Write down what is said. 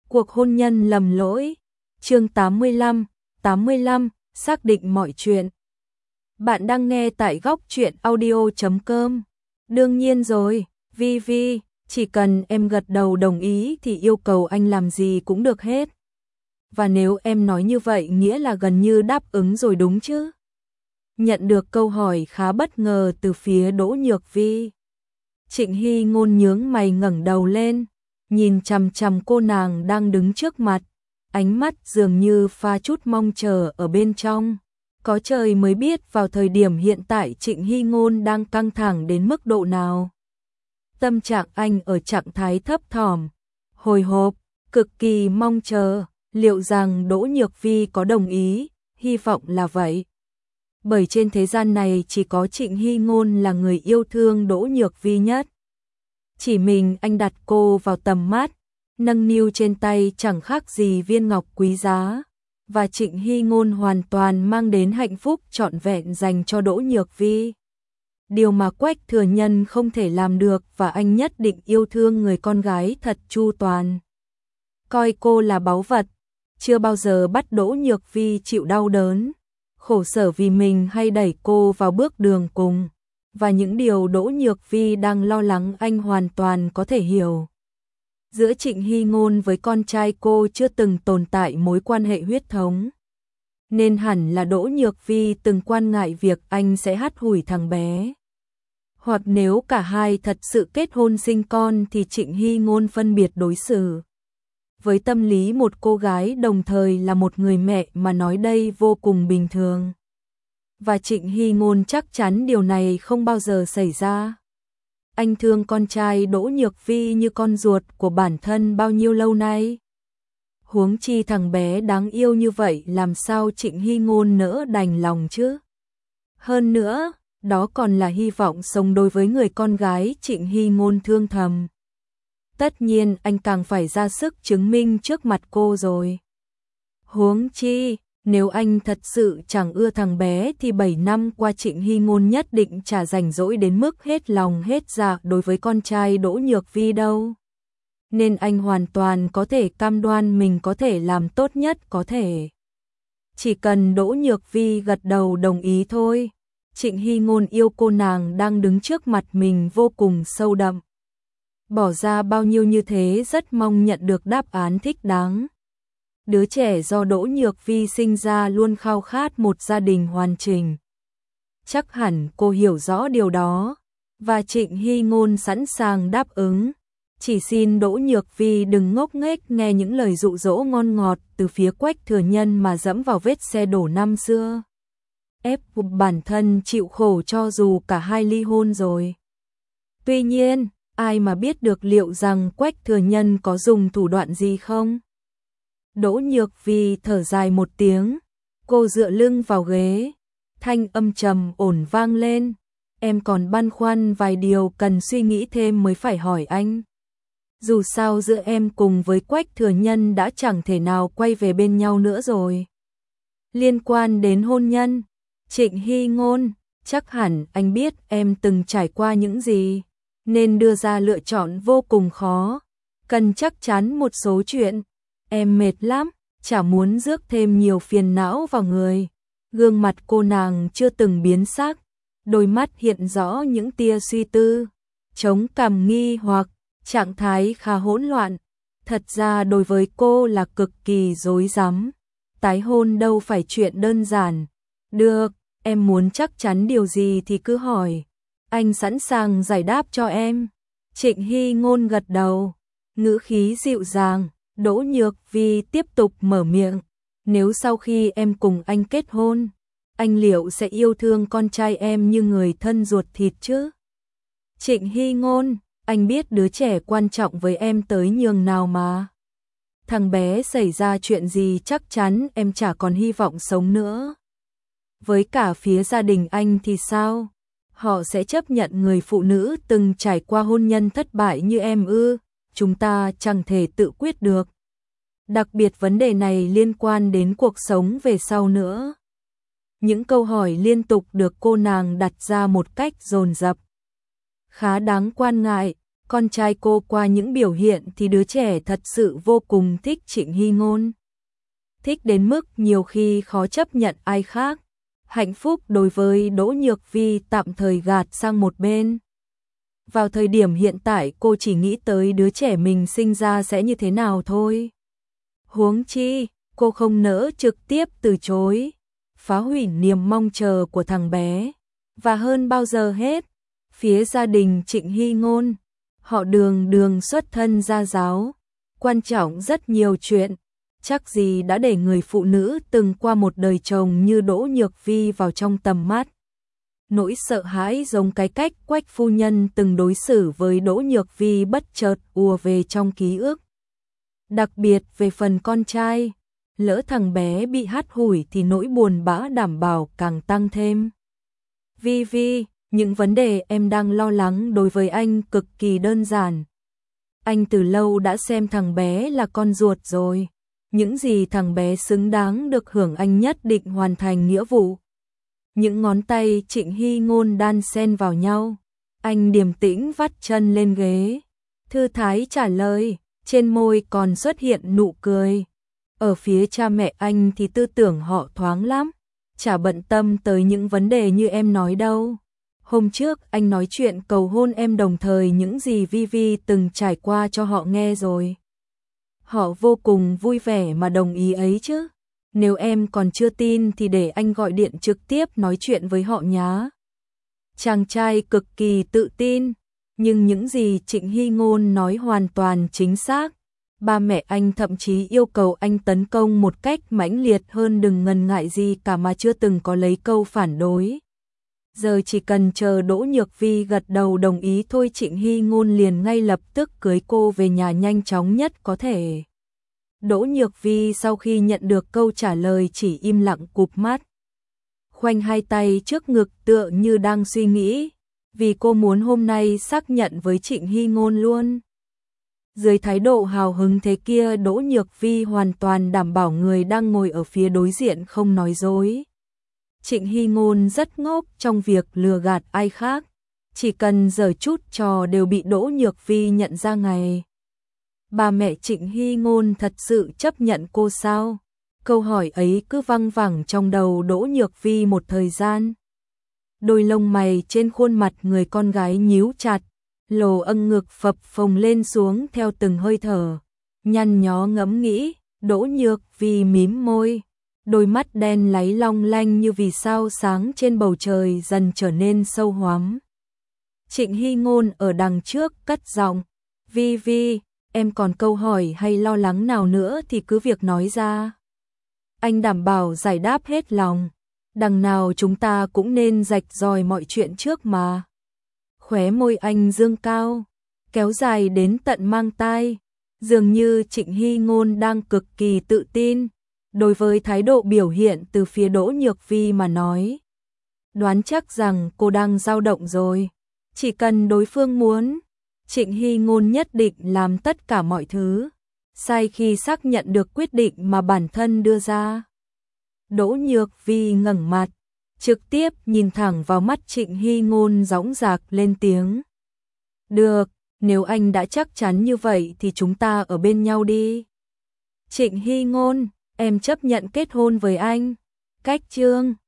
Cuộc hôn nhân lầm lỗi. Chương 85, xác định mọi chuyện. Bạn đang nghe tại góc truyện audio.com. Đương nhiên rồi, Vi, chỉ cần em gật đầu đồng ý thì yêu cầu anh làm gì cũng được hết. Và nếu em nói như vậy nghĩa là gần như đáp ứng rồi đúng chứ? Nhận được câu hỏi khá bất ngờ từ phía Đỗ Nhược Vi. Trịnh Hy Ngôn nhướng mày ngẩng đầu lên, nhìn chằm chằm cô nàng đang đứng trước mặt, ánh mắt dường như pha chút mong chờ ở bên trong. Có trời mới biết vào thời điểm hiện tại Trịnh Hy Ngôn đang căng thẳng đến mức độ nào. Tâm trạng anh ở trạng thái thấp thỏm, hồi hộp, cực kỳ mong chờ, liệu rằng Đỗ Nhược Vi có đồng ý, hy vọng là vậy. Bởi trên thế gian này chỉ có Trịnh Hy Ngôn là người yêu thương Đỗ Nhược Vi nhất. Chỉ mình anh đặt cô vào tầm mắt, nâng niu trên tay chẳng khác gì viên ngọc quý giá. Và Trịnh Hy Ngôn hoàn toàn mang đến hạnh phúc trọn vẹn dành cho Đỗ Nhược Vi. Điều mà Quách Thừa Nhân không thể làm được và anh nhất định yêu thương người con gái thật chu toàn. Coi cô là báu vật, chưa bao giờ bắt Đỗ Nhược Vi chịu đau đớn, khổ sở vì mình hay đẩy cô vào bước đường cùng. Và những điều Đỗ Nhược Vi đang lo lắng anh hoàn toàn có thể hiểu. Giữa Trịnh Hy Ngôn với con trai cô chưa từng tồn tại mối quan hệ huyết thống. Nên hẳn là Đỗ Nhược Vi từng quan ngại việc anh sẽ hắt hủi thằng bé. Hoặc nếu cả hai thật sự kết hôn sinh con thì Trịnh Hy Ngôn phân biệt đối xử. Với tâm lý một cô gái đồng thời là một người mẹ mà nói đây vô cùng bình thường. Và Trịnh Hy Ngôn chắc chắn điều này không bao giờ xảy ra. Anh thương con trai Đỗ Nhược Vi như con ruột của bản thân bao nhiêu lâu nay. Huống chi thằng bé đáng yêu như vậy làm sao Trịnh Hy Ngôn nỡ đành lòng chứ? Hơn nữa, đó còn là hy vọng sống đối với người con gái Trịnh Hy Ngôn thương thầm. Tất nhiên anh càng phải ra sức chứng minh trước mặt cô rồi. Huống chi, nếu anh thật sự chẳng ưa thằng bé thì 7 năm qua Trịnh Hy Ngôn nhất định chả rảnh rỗi đến mức hết lòng hết dạ đối với con trai Đỗ Nhược Vi đâu. Nên anh hoàn toàn có thể cam đoan mình có thể làm tốt nhất có thể. Chỉ cần Đỗ Nhược Vi gật đầu đồng ý thôi. Trịnh Hy Ngôn yêu cô nàng đang đứng trước mặt mình vô cùng sâu đậm. Bỏ ra bao nhiêu như thế rất mong nhận được đáp án thích đáng. Đứa trẻ do Đỗ Nhược Vi sinh ra luôn khao khát một gia đình hoàn chỉnh. Chắc hẳn cô hiểu rõ điều đó, và Trịnh Hy Ngôn sẵn sàng đáp ứng. Chỉ xin Đỗ Nhược Vi đừng ngốc nghếch nghe những lời dụ dỗ ngon ngọt từ phía Quách Thừa Nhân mà dẫm vào vết xe đổ năm xưa. Ép bản thân chịu khổ cho dù cả hai ly hôn rồi. Tuy nhiên, ai mà biết được liệu rằng Quách Thừa Nhân có dùng thủ đoạn gì không? Đỗ Nhược Vi thở dài một tiếng, cô dựa lưng vào ghế, thanh âm trầm ổn vang lên. Em còn băn khoăn vài điều cần suy nghĩ thêm mới phải hỏi anh. Dù sao giữa em cùng với Quách Thừa Nhân đã chẳng thể nào quay về bên nhau nữa rồi. Liên quan đến hôn nhân, Trịnh Hy Ngôn, chắc hẳn anh biết em từng trải qua những gì, nên đưa ra lựa chọn vô cùng khó. Cần chắc chắn một số chuyện. Em mệt lắm, chả muốn rước thêm nhiều phiền não vào người. Gương mặt cô nàng chưa từng biến sắc, đôi mắt hiện rõ những tia suy tư, chống cằm nghi hoặc, trạng thái khá hỗn loạn. Thật ra đối với cô là cực kỳ rối rắm. Tái hôn đâu phải chuyện đơn giản. Được, em muốn chắc chắn điều gì thì cứ hỏi. Anh sẵn sàng giải đáp cho em. Trịnh Hy Ngôn gật đầu, ngữ khí dịu dàng. Đỗ Nhược Vi tiếp tục mở miệng. Nếu sau khi em cùng anh kết hôn, anh liệu sẽ yêu thương con trai em như người thân ruột thịt chứ? Trịnh Hy Ngôn, anh biết đứa trẻ quan trọng với em tới nhường nào mà. Thằng bé xảy ra chuyện gì chắc chắn em chả còn hy vọng sống nữa. Với cả phía gia đình anh thì sao? Họ sẽ chấp nhận người phụ nữ từng trải qua hôn nhân thất bại như em ư? Chúng ta chẳng thể tự quyết được. Đặc biệt vấn đề này liên quan đến cuộc sống về sau nữa. Những câu hỏi liên tục được cô nàng đặt ra một cách dồn dập. Khá đáng quan ngại, Con trai cô qua những biểu hiện thì đứa trẻ thật sự vô cùng thích Trịnh Hy Ngôn. Thích đến mức nhiều khi khó chấp nhận ai khác. Hạnh phúc đối với Đỗ Nhược Vi tạm thời gạt sang một bên. Vào thời điểm hiện tại cô chỉ nghĩ tới đứa trẻ mình sinh ra sẽ như thế nào thôi. Huống chi, cô không nỡ trực tiếp từ chối, phá hủy niềm mong chờ của thằng bé. Và hơn bao giờ hết, phía gia đình Trịnh Hy Ngôn, họ Đường xuất thân gia giáo, quan trọng rất nhiều chuyện, chắc gì đã để người phụ nữ từng qua một đời chồng như Đỗ Nhược Vi vào trong tầm mắt. Nỗi sợ hãi giống cái cách Quách phu nhân từng đối xử với Đỗ Nhược Vi bất chợt ùa về trong ký ức. Đặc biệt về phần con trai, lỡ thằng bé bị hắt hủi thì nỗi buồn bã đảm bảo càng tăng thêm. Vi, những vấn đề em đang lo lắng đối với anh cực kỳ đơn giản. Anh từ lâu đã xem thằng bé là con ruột rồi. Những gì thằng bé xứng đáng được hưởng anh nhất định hoàn thành nghĩa vụ. Những ngón tay Trịnh Hy Ngôn đan xen vào nhau. Anh điềm tĩnh vắt chân lên ghế. Thư thái trả lời, trên môi còn xuất hiện nụ cười. Ở phía cha mẹ anh thì tư tưởng họ thoáng lắm. Chả bận tâm tới những vấn đề như em nói đâu. Hôm trước anh nói chuyện cầu hôn em đồng thời những gì Vi từng trải qua cho họ nghe rồi. Họ vô cùng vui vẻ mà đồng ý ấy chứ. Nếu em còn chưa tin thì để anh gọi điện trực tiếp nói chuyện với họ nhá. Chàng trai cực kỳ tự tin, nhưng những gì Trịnh Hy Ngôn nói hoàn toàn chính xác. Ba mẹ anh thậm chí yêu cầu anh tấn công một cách mãnh liệt hơn, đừng ngần ngại gì cả mà chưa từng có lấy câu phản đối. Giờ chỉ cần chờ Đỗ Nhược Vi gật đầu đồng ý thôi, Trịnh Hy Ngôn liền ngay lập tức cưới cô về nhà nhanh chóng nhất có thể. Đỗ Nhược Vi sau khi nhận được câu trả lời chỉ im lặng cụp mắt. Khoanh hai tay trước ngực tựa như đang suy nghĩ, vì cô muốn hôm nay xác nhận với Trịnh Hy Ngôn luôn. Dưới thái độ hào hứng thế kia, Đỗ Nhược Vi hoàn toàn đảm bảo người đang ngồi ở phía đối diện không nói dối. Trịnh Hy Ngôn rất ngốc trong việc lừa gạt ai khác, chỉ cần giở chút trò đều bị Đỗ Nhược Vi nhận ra ngay. Ba mẹ Trịnh Hy Ngôn thật sự chấp nhận cô sao? Câu hỏi ấy cứ văng vẳng trong đầu Đỗ Nhược Vi một thời gian. Đôi lông mày trên khuôn mặt người con gái nhíu chặt, lồ âng ngực phập phồng lên xuống theo từng hơi thở. Nhăn nhó ngẫm nghĩ, Đỗ Nhược Vi mím môi. Đôi mắt đen láy long lanh như vì sao sáng trên bầu trời dần trở nên sâu hoắm. Trịnh Hy Ngôn ở đằng trước cất giọng, Vi, em còn câu hỏi hay lo lắng nào nữa thì cứ việc nói ra. Anh đảm bảo giải đáp hết lòng. Đằng nào chúng ta cũng nên rạch ròi mọi chuyện trước mà. Khóe môi anh dương cao, kéo dài đến tận mang tai. Dường như Trịnh Hy Ngôn đang cực kỳ tự tin đối với thái độ biểu hiện từ phía Đỗ Nhược Vi mà nói. Đoán chắc rằng cô đang dao động rồi. Chỉ cần đối phương muốn, Trịnh Hy Ngôn nhất định làm tất cả mọi thứ, sai khi xác nhận được quyết định mà bản thân đưa ra. Đỗ Nhược Vi ngẩng mặt, trực tiếp nhìn thẳng vào mắt Trịnh Hy Ngôn dõng dạc lên tiếng. Được, nếu anh đã chắc chắn như vậy thì chúng ta ở bên nhau đi. Trịnh Hy Ngôn, em chấp nhận kết hôn với anh. Cách chương